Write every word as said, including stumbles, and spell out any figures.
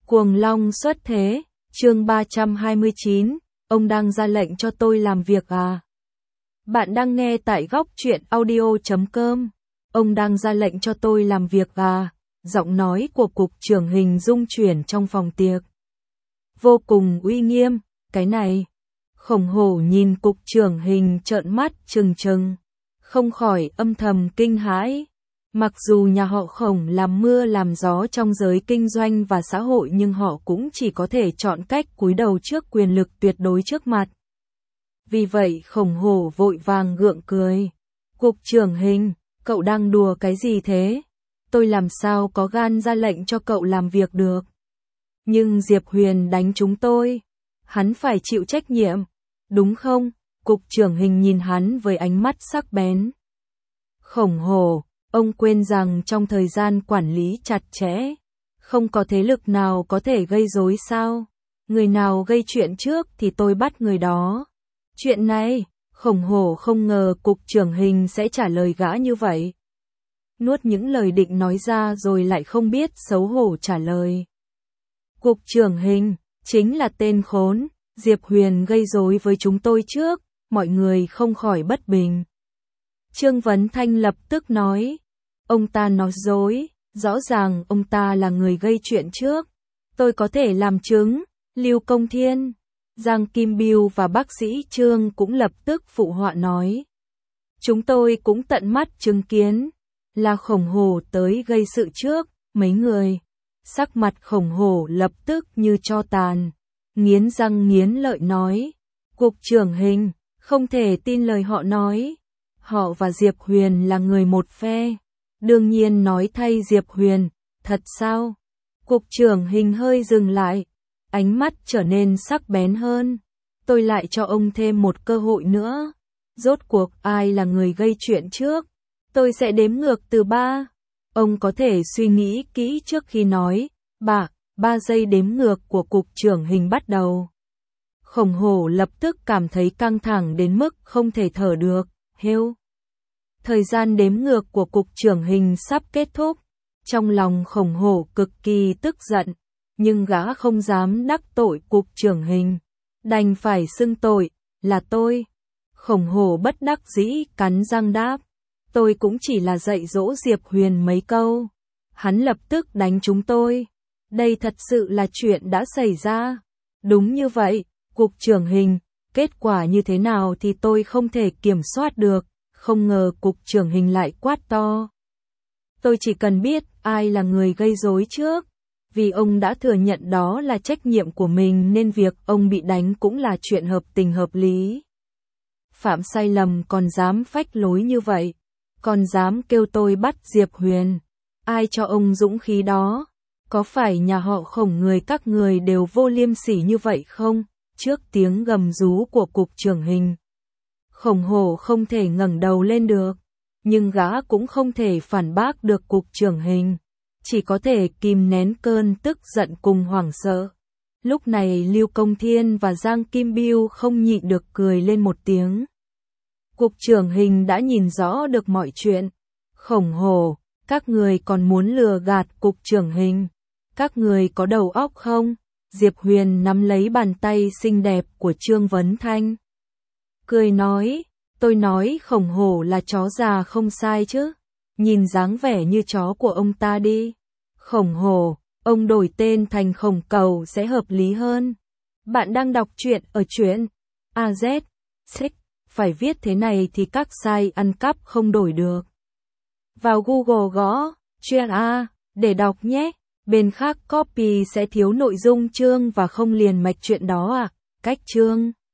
Cuồng Long xuất thế, chương ba trăm hai mươi chín, ông đang ra lệnh cho tôi làm việc à? Bạn đang nghe tại góc truyện audio chấm com. Ông đang ra lệnh cho tôi làm việc à? Giọng nói của cục trưởng Hình rung chuyển trong phòng tiệc. Vô cùng uy nghiêm, cái này. Khổng Hổ nhìn cục trưởng Hình trợn mắt trừng trừng, không khỏi âm thầm kinh hãi. Mặc dù nhà họ Khổng làm mưa làm gió trong giới kinh doanh và xã hội nhưng họ cũng chỉ có thể chọn cách cúi đầu trước quyền lực tuyệt đối trước mặt. Vì vậy Khổng Hổ vội vàng gượng cười. Cục trưởng Hình, cậu đang đùa cái gì thế? Tôi làm sao có gan ra lệnh cho cậu làm việc được? Nhưng Diệp Huyền đánh chúng tôi. Hắn phải chịu trách nhiệm, đúng không? Cục trưởng Hình nhìn hắn với ánh mắt sắc bén. Khổng Hổ, ông quên rằng trong thời gian quản lý chặt chẽ, không có thế lực nào có thể gây rối sao? Người nào gây chuyện trước thì tôi bắt người đó. Chuyện này, Khổng Hổ không ngờ cục trưởng Hình sẽ trả lời gã như vậy. Nuốt những lời định nói ra rồi lại không biết xấu hổ trả lời. Cục trưởng Hình, chính là tên khốn, Diệp Huyền gây rối với chúng tôi trước, mọi người không khỏi bất bình. Trương Vấn Thanh lập tức nói, ông ta nói dối, rõ ràng ông ta là người gây chuyện trước. Tôi có thể làm chứng. Lưu Công Thiên, Giang Kim Biêu và bác sĩ Trương cũng lập tức phụ họa nói. Chúng tôi cũng tận mắt chứng kiến, là Khổng Hổ tới gây sự trước, mấy người. Sắc mặt Khổng Hổ lập tức như tro tàn, nghiến răng nghiến lợi nói. Cục trưởng Hình, không thể tin lời họ nói. Họ và Diệp Huyền là người một phe. Đương nhiên nói thay Diệp Huyền, thật sao? Cục trưởng Hình hơi dừng lại, ánh mắt trở nên sắc bén hơn. Tôi lại cho ông thêm một cơ hội nữa. Rốt cuộc ai là người gây chuyện trước? Tôi sẽ đếm ngược từ ba. Ông có thể suy nghĩ kỹ trước khi nói. Ba, ba giây đếm ngược của cục trưởng Hình bắt đầu. Khổng Hổ lập tức cảm thấy căng thẳng đến mức không thể thở được. Hêu. Thời gian đếm ngược của cục trưởng Hình sắp kết thúc. Trong lòng Khổng Hổ cực kỳ tức giận, nhưng gã không dám đắc tội cục trưởng Hình, đành phải xưng tội, là tôi. Khổng Hổ bất đắc dĩ cắn răng đáp, tôi cũng chỉ là dạy dỗ Diệp Huyền mấy câu. Hắn lập tức đánh chúng tôi. Đây thật sự là chuyện đã xảy ra. Đúng như vậy, cục trưởng Hình, kết quả như thế nào thì tôi không thể kiểm soát được. Không ngờ cục trưởng Hình lại quát to. Tôi chỉ cần biết ai là người gây rối trước. Vì ông đã thừa nhận đó là trách nhiệm của mình nên việc ông bị đánh cũng là chuyện hợp tình hợp lý. Phạm sai lầm còn dám phách lối như vậy. Còn dám kêu tôi bắt Diệp Huyền. Ai cho ông dũng khí đó? Có phải nhà họ Khổng người các người đều vô liêm sỉ như vậy không? Trước tiếng gầm rú của cục trưởng Hình, Khổng Hổ không thể ngẩng đầu lên được, nhưng gã cũng không thể phản bác được cục trưởng Hình, chỉ có thể kìm nén cơn tức giận cùng hoảng sợ. Lúc này Lưu Công Thiên và Giang Kim Biêu không nhịn được cười lên một tiếng. Cục trưởng Hình đã nhìn rõ được mọi chuyện. Khổng Hổ, các người còn muốn lừa gạt cục trưởng Hình? Các người có đầu óc không? Diệp Huyền nắm lấy bàn tay xinh đẹp của Trương Vấn Thanh, cười nói, tôi nói Khổng Hổ là chó già không sai chứ. Nhìn dáng vẻ như chó của ông ta đi. Khổng Hổ, ông đổi tên thành Khổng Cầu sẽ hợp lý hơn. Bạn đang đọc truyện ở truyện a zét xích, phải viết thế này thì các site ăn cắp không đổi được. Vào Google gõ truyện A để đọc nhé. Bên khác copy sẽ thiếu nội dung chương và không liền mạch truyện đó à? Cách chương